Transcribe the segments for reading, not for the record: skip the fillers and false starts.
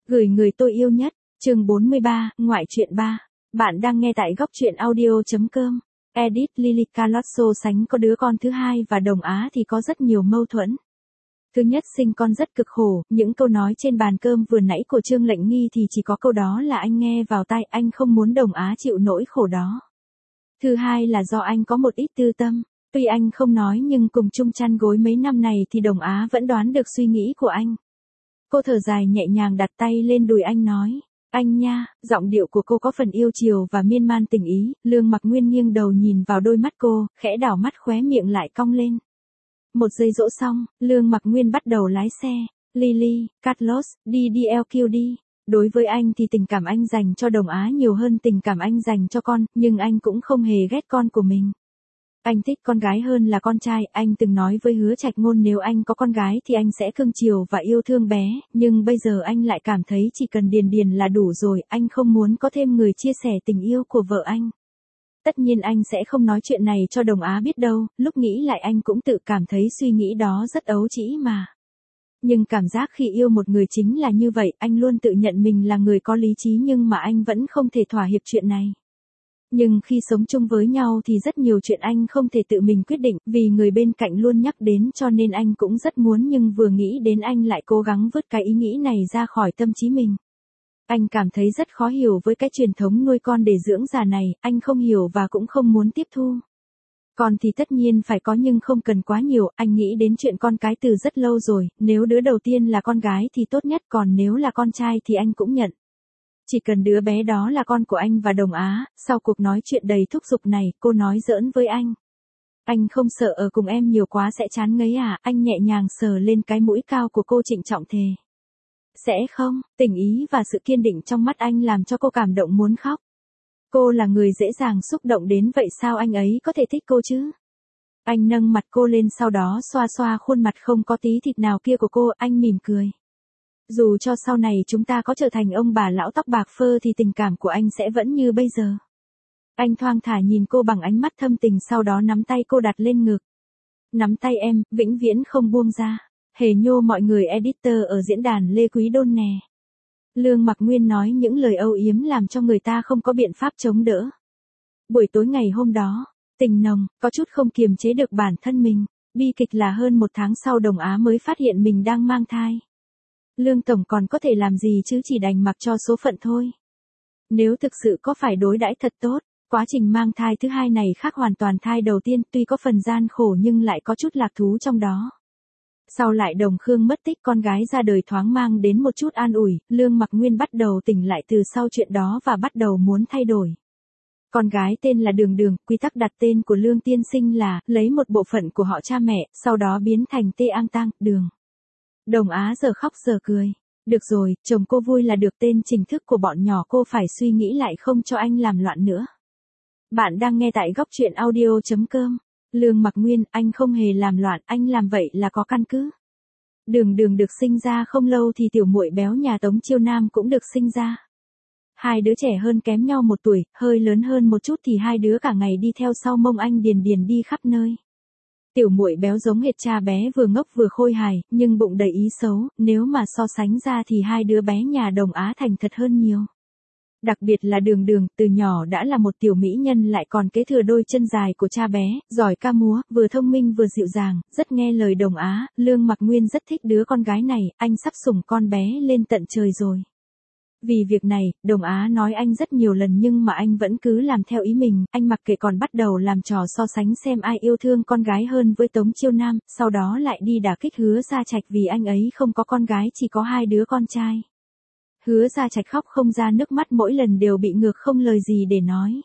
Gửi người tôi yêu nhất, chương 43, ngoại truyện 3. Bạn đang nghe tại góc truyện audio.com. Edit Lily Carlos so sánh có đứa con thứ hai và Đồng Á thì có rất nhiều mâu thuẫn. Thứ nhất, sinh con rất cực khổ, những câu nói trên bàn cơm vừa nãy của Trương Lệnh Nghi thì chỉ có câu đó là anh nghe vào tai, anh không muốn Đồng Á chịu nỗi khổ đó. Thứ hai là do anh có một ít tư tâm, tuy anh không nói nhưng cùng chung chăn gối mấy năm này thì Đồng Á vẫn đoán được suy nghĩ của anh. Cô thở dài nhẹ nhàng đặt tay lên đùi anh nói, anh nha, giọng điệu của cô có phần yêu chiều và miên man tình ý. Lương Mặc Nguyên nghiêng đầu nhìn vào đôi mắt cô, khẽ đảo mắt khóe miệng lại cong lên. Một giây dỗ xong, Lương Mặc Nguyên bắt đầu lái xe. Lily, Carlos, đi DLQ đi. Đối với anh thì tình cảm anh dành cho Đồng Á nhiều hơn tình cảm anh dành cho con, nhưng anh cũng không hề ghét con của mình. Anh thích con gái hơn là con trai, anh từng nói với Hứa Trạch Ngôn nếu anh có con gái thì anh sẽ cưng chiều và yêu thương bé, nhưng bây giờ anh lại cảm thấy chỉ cần Điền Điền là đủ rồi, anh không muốn có thêm người chia sẻ tình yêu của vợ anh. Tất nhiên anh sẽ không nói chuyện này cho Đồng Á biết đâu, lúc nghĩ lại anh cũng tự cảm thấy suy nghĩ đó rất ấu trĩ mà. Nhưng cảm giác khi yêu một người chính là như vậy, anh luôn tự nhận mình là người có lý trí nhưng mà anh vẫn không thể thỏa hiệp chuyện này. Nhưng khi sống chung với nhau thì rất nhiều chuyện anh không thể tự mình quyết định, vì người bên cạnh luôn nhắc đến cho nên anh cũng rất muốn nhưng vừa nghĩ đến anh lại cố gắng vứt cái ý nghĩ này ra khỏi tâm trí mình. Anh cảm thấy rất khó hiểu với cái truyền thống nuôi con để dưỡng già này, anh không hiểu và cũng không muốn tiếp thu. Con thì tất nhiên phải có nhưng không cần quá nhiều, anh nghĩ đến chuyện con cái từ rất lâu rồi, nếu đứa đầu tiên là con gái thì tốt nhất, còn nếu là con trai thì anh cũng nhận. Chỉ cần đứa bé đó là con của anh và Đồng Á. Sau cuộc nói chuyện đầy thúc giục này, cô nói giỡn với anh. Anh không sợ ở cùng em nhiều quá sẽ chán ngấy à? Anh nhẹ nhàng sờ lên cái mũi cao của cô trịnh trọng thề. Sẽ không, tình ý và sự kiên định trong mắt anh làm cho cô cảm động muốn khóc. Cô là người dễ dàng xúc động đến vậy sao anh ấy có thể thích cô chứ? Anh nâng mặt cô lên sau đó xoa xoa khuôn mặt không có tí thịt nào kia của cô, anh mỉm cười. Dù cho sau này chúng ta có trở thành ông bà lão tóc bạc phơ thì tình cảm của anh sẽ vẫn như bây giờ. Anh thoang thả nhìn cô bằng ánh mắt thâm tình sau đó nắm tay cô đặt lên ngực. Nắm tay em, vĩnh viễn không buông ra. Hề nhô mọi người editor ở diễn đàn Lê Quý Đôn nè. Lương Mặc Nguyên nói những lời âu yếm làm cho người ta không có biện pháp chống đỡ. Buổi tối ngày hôm đó, tình nồng, có chút không kiềm chế được bản thân mình. Bi kịch là hơn một tháng sau Đồng Á mới phát hiện mình đang mang thai. Lương Tổng còn có thể làm gì chứ, chỉ đành mặc cho số phận thôi. Nếu thực sự có phải đối đãi thật tốt, quá trình mang thai thứ hai này khác hoàn toàn thai đầu tiên, tuy có phần gian khổ nhưng lại có chút lạc thú trong đó. Sau lại Đồng Khương mất tích, con gái ra đời thoáng mang đến một chút an ủi, Lương Mặc Nguyên bắt đầu tỉnh lại từ sau chuyện đó và bắt đầu muốn thay đổi. Con gái tên là Đường Đường, quy tắc đặt tên của Lương tiên sinh là lấy một bộ phận của họ cha mẹ, sau đó biến thành Tê Ang Tang, Đường. Đồng Á giờ khóc giờ cười. Được rồi, chồng cô vui là được, tên chính thức của bọn nhỏ cô phải suy nghĩ lại không cho anh làm loạn nữa. Bạn đang nghe tại góc truyện audio.com. Lương Mặc Nguyên, anh không hề làm loạn, anh làm vậy là có căn cứ. Đường Đường được sinh ra không lâu thì tiểu muội béo nhà Tống Chiêu Nam cũng được sinh ra. Hai đứa trẻ hơn kém nhau 1 tuổi, hơi lớn hơn một chút thì hai đứa cả ngày đi theo sau mông anh Điền Điền đi khắp nơi. Tiểu muội béo giống hệt cha bé, vừa ngốc vừa khôi hài, nhưng bụng đầy ý xấu, nếu mà so sánh ra thì hai đứa bé nhà Đồng Á thành thật hơn nhiều. Đặc biệt là Đường Đường, từ nhỏ đã là một tiểu mỹ nhân lại còn kế thừa đôi chân dài của cha bé, giỏi ca múa, vừa thông minh vừa dịu dàng, rất nghe lời Đồng Á. Lương Mặc Nguyên rất thích đứa con gái này, anh sắp sủng con bé lên tận trời rồi. Vì việc này, Đồng Á nói anh rất nhiều lần nhưng mà anh vẫn cứ làm theo ý mình, anh mặc kệ còn bắt đầu làm trò so sánh xem ai yêu thương con gái hơn với Tống Chiêu Nam, sau đó lại đi đả kích Hứa Gia Trạch vì anh ấy không có con gái chỉ có 2 đứa con trai. Hứa Gia Trạch khóc không ra nước mắt, mỗi lần đều bị ngược không lời gì để nói.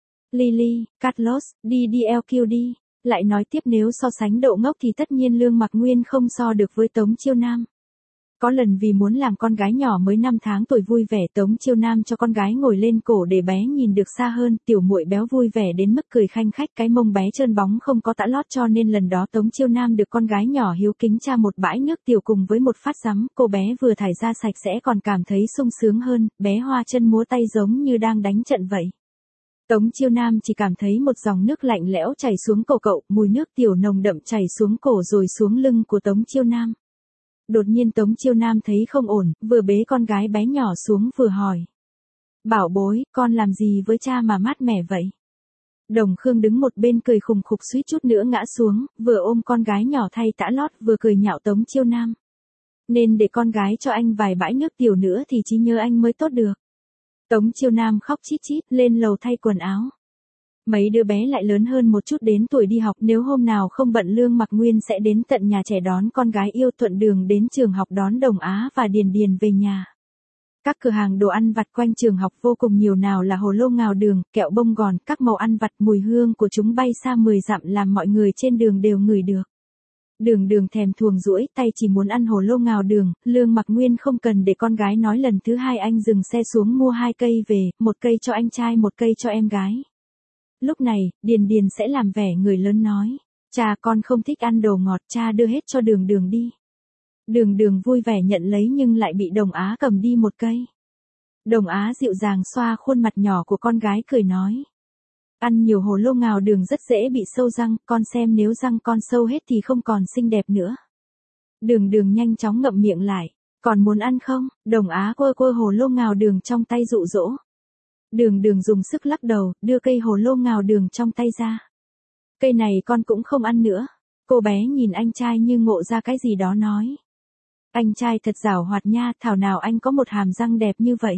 Lily, Carlos, đi DLQ đi. Lại nói tiếp nếu so sánh độ ngốc thì tất nhiên Lương Mặc Nguyên không so được với Tống Chiêu Nam. Có lần vì muốn làm con gái nhỏ mới 5 tháng tuổi vui vẻ, Tống Chiêu Nam cho con gái ngồi lên cổ để bé nhìn được xa hơn, tiểu muội béo vui vẻ đến mức cười khanh khách, cái mông bé trơn bóng không có tã lót cho nên lần đó Tống Chiêu Nam được con gái nhỏ hiếu kính tra một bãi nước tiểu cùng với một phát giấm, cô bé vừa thải ra sạch sẽ còn cảm thấy sung sướng hơn, bé hoa chân múa tay giống như đang đánh trận vậy. Tống Chiêu Nam chỉ cảm thấy một dòng nước lạnh lẽo chảy xuống cổ cậu, mùi nước tiểu nồng đậm chảy xuống cổ rồi xuống lưng của Tống Chiêu Nam. Đột nhiên Tống Chiêu Nam thấy không ổn, vừa bế con gái bé nhỏ xuống vừa hỏi. Bảo bối, con làm gì với cha mà mát mẻ vậy? Đồng Khương đứng một bên cười khùng khục suýt chút nữa ngã xuống, vừa ôm con gái nhỏ thay tã lót vừa cười nhạo Tống Chiêu Nam. Nên để con gái cho anh vài bãi nước tiểu nữa thì trí nhớ anh mới tốt được. Tống Chiêu Nam khóc chít chít lên lầu thay quần áo. Mấy đứa bé lại lớn hơn một chút đến tuổi đi học, nếu hôm nào không bận Lương Mặc Nguyên sẽ đến tận nhà trẻ đón con gái yêu, thuận đường đến trường học đón Đồng Á và Điền Điền về nhà. Các cửa hàng đồ ăn vặt quanh trường học vô cùng nhiều, nào là hồ lô ngào đường, kẹo bông gòn, các màu ăn vặt, mùi hương của chúng bay xa 10 dặm làm mọi người trên đường đều ngửi được. Đường Đường thèm thuồng duỗi tay chỉ muốn ăn hồ lô ngào đường, Lương Mặc Nguyên không cần để con gái nói, lần thứ hai anh dừng xe xuống mua 2 cây về, một cây cho anh trai một cây cho em gái. Lúc này, Điền Điền sẽ làm vẻ người lớn nói, cha con không thích ăn đồ ngọt, cha đưa hết cho Đường Đường đi. Đường Đường vui vẻ nhận lấy nhưng lại bị Đồng Á cầm đi một cây. Đồng Á dịu dàng xoa khuôn mặt nhỏ của con gái cười nói. Ăn nhiều hồ lô ngào đường rất dễ bị sâu răng, con xem nếu răng con sâu hết thì không còn xinh đẹp nữa. Đường Đường nhanh chóng ngậm miệng lại, còn muốn ăn không? Đồng Á quơ quơ hồ lô ngào đường trong tay dụ dỗ. Đường Đường dùng sức lắc đầu, đưa cây hồ lô ngào đường trong tay ra. Cây này con cũng không ăn nữa. Cô bé nhìn anh trai như ngộ ra cái gì đó nói. Anh trai thật giảo hoạt nha, thảo nào anh có một hàm răng đẹp như vậy.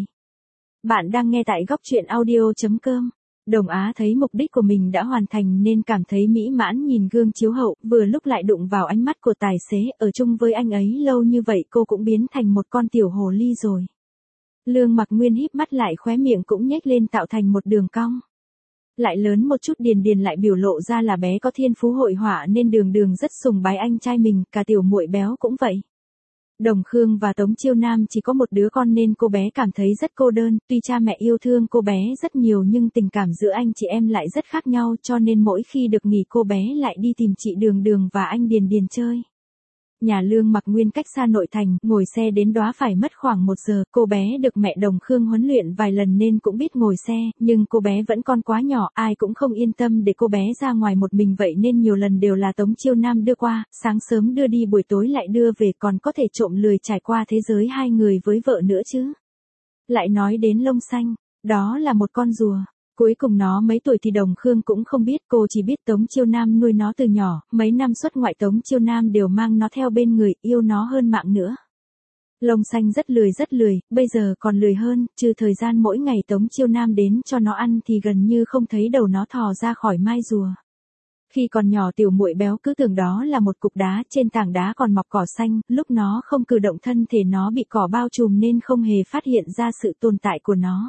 Bạn đang nghe tại góc truyện audio.com. Đồng Á thấy mục đích của mình đã hoàn thành nên cảm thấy mỹ mãn nhìn gương chiếu hậu, vừa lúc lại đụng vào ánh mắt của tài xế, ở chung với anh ấy lâu như vậy cô cũng biến thành một con tiểu hồ ly rồi. Lương Mặc Nguyên híp mắt lại, khóe miệng cũng nhếch lên tạo thành một đường cong. Lại lớn một chút, Điền Điền lại biểu lộ ra là bé có thiên phú hội họa nên Đường Đường rất sùng bái anh trai mình, cả tiểu muội béo cũng vậy. Đồng Khương và Tống Chiêu Nam chỉ có một đứa con nên cô bé cảm thấy rất cô đơn, tuy cha mẹ yêu thương cô bé rất nhiều nhưng tình cảm giữa anh chị em lại rất khác nhau, cho nên mỗi khi được nghỉ cô bé lại đi tìm chị Đường Đường và anh Điền Điền chơi. Nhà Lương Mặc Nguyên cách xa nội thành, ngồi xe đến đó phải mất khoảng 1 giờ, cô bé được mẹ Đồng Khương huấn luyện vài lần nên cũng biết ngồi xe, nhưng cô bé vẫn còn quá nhỏ, ai cũng không yên tâm để cô bé ra ngoài một mình, vậy nên nhiều lần đều là Tống Chiêu Nam đưa qua, sáng sớm đưa đi buổi tối lại đưa về, còn có thể trộm lười trải qua thế giới hai người với vợ nữa chứ. Lại nói đến lông xanh, đó là một con rùa. Cuối cùng nó mấy tuổi thì Đồng Khương cũng không biết, cô chỉ biết Tống Chiêu Nam nuôi nó từ nhỏ, mấy năm xuất ngoại Tống Chiêu Nam đều mang nó theo bên người, yêu nó hơn mạng nữa. Lông xanh rất lười, bây giờ còn lười hơn, trừ thời gian mỗi ngày Tống Chiêu Nam đến cho nó ăn thì gần như không thấy đầu nó thò ra khỏi mai rùa. Khi còn nhỏ tiểu muội béo cứ tưởng đó là một cục đá, trên tảng đá còn mọc cỏ xanh, lúc nó không cử động thân thể nó bị cỏ bao trùm nên không hề phát hiện ra sự tồn tại của nó.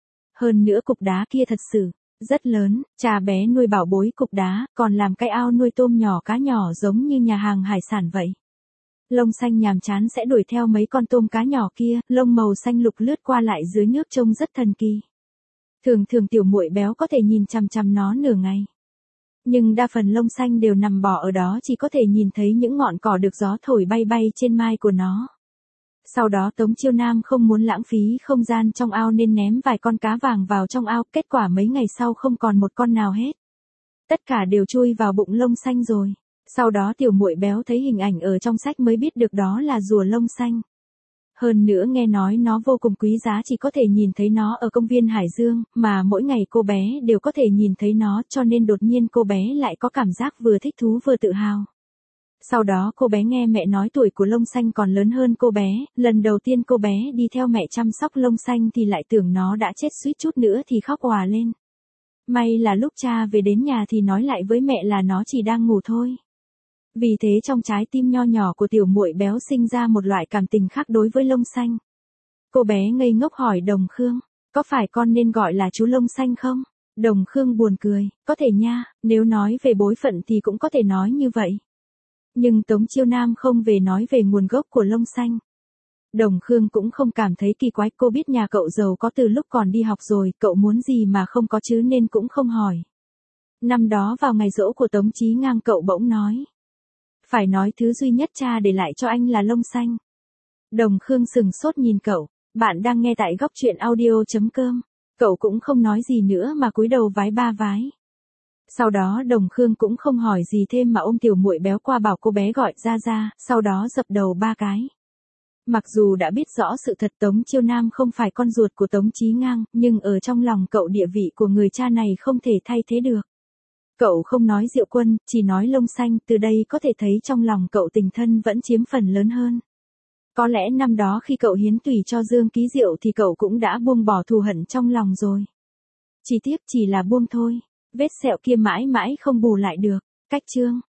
Hơn nữa cục đá kia thật sự rất lớn, cha bé nuôi bảo bối cục đá, còn làm cái ao nuôi tôm nhỏ cá nhỏ giống như nhà hàng hải sản vậy. Lông xanh nhàm chán sẽ đuổi theo mấy con tôm cá nhỏ kia, lông màu xanh lục lướt qua lại dưới nước trông rất thần kỳ. Thường thường tiểu muội béo có thể nhìn chằm chằm nó nửa ngày. Nhưng đa phần lông xanh đều nằm bò ở đó, chỉ có thể nhìn thấy những ngọn cỏ được gió thổi bay bay trên mai của nó. Sau đó Tống Chiêu Nam không muốn lãng phí không gian trong ao nên ném vài con cá vàng vào trong ao, kết quả mấy ngày sau không còn một con nào hết. Tất cả đều chui vào bụng lông xanh rồi. Sau đó tiểu muội béo thấy hình ảnh ở trong sách mới biết được đó là rùa lông xanh. Hơn nữa nghe nói nó vô cùng quý giá, chỉ có thể nhìn thấy nó ở công viên Hải Dương, mà mỗi ngày cô bé đều có thể nhìn thấy nó, cho nên đột nhiên cô bé lại có cảm giác vừa thích thú vừa tự hào. Sau đó cô bé nghe mẹ nói tuổi của lông xanh còn lớn hơn cô bé, lần đầu tiên cô bé đi theo mẹ chăm sóc lông xanh thì lại tưởng nó đã chết, suýt chút nữa thì khóc òa lên. May là lúc cha về đến nhà thì nói lại với mẹ là nó chỉ đang ngủ thôi. Vì thế trong trái tim nho nhỏ của tiểu muội béo sinh ra một loại cảm tình khác đối với lông xanh. Cô bé ngây ngốc hỏi Đồng Khương, có phải con nên gọi là chú lông xanh không? Đồng Khương buồn cười, có thể nha, nếu nói về bối phận thì cũng có thể nói như vậy. Nhưng Tống Chiêu Nam không về nói về nguồn gốc của lông xanh. Đồng Khương cũng không cảm thấy kỳ quái, cô biết nhà cậu giàu có từ lúc còn đi học rồi, cậu muốn gì mà không có chứ nên cũng không hỏi. Năm đó vào ngày giỗ của Tống Chí Ngang cậu bỗng nói. Phải nói thứ duy nhất cha để lại cho anh là lông xanh. Đồng Khương sừng sốt nhìn cậu, bạn đang nghe tại góc truyện audio.com. Cậu cũng không nói gì nữa mà cúi đầu vái ba vái. Sau đó Đồng Khương cũng không hỏi gì thêm mà ôm tiểu muội béo qua bảo cô bé gọi ra, sau đó dập đầu 3 cái. Mặc dù đã biết rõ sự thật Tống Chiêu Nam không phải con ruột của Tống Chí Ngang, nhưng ở trong lòng cậu địa vị của người cha này không thể thay thế được. Cậu không nói Diệu Quân, chỉ nói Lông Xanh, từ đây có thể thấy trong lòng cậu tình thân vẫn chiếm phần lớn hơn. Có lẽ năm đó khi cậu hiến tùy cho Dương Ký Diệu thì cậu cũng đã buông bỏ thù hận trong lòng rồi. Chỉ tiếc chỉ là buông thôi, vết sẹo kia mãi mãi không bù lại được. Cách chương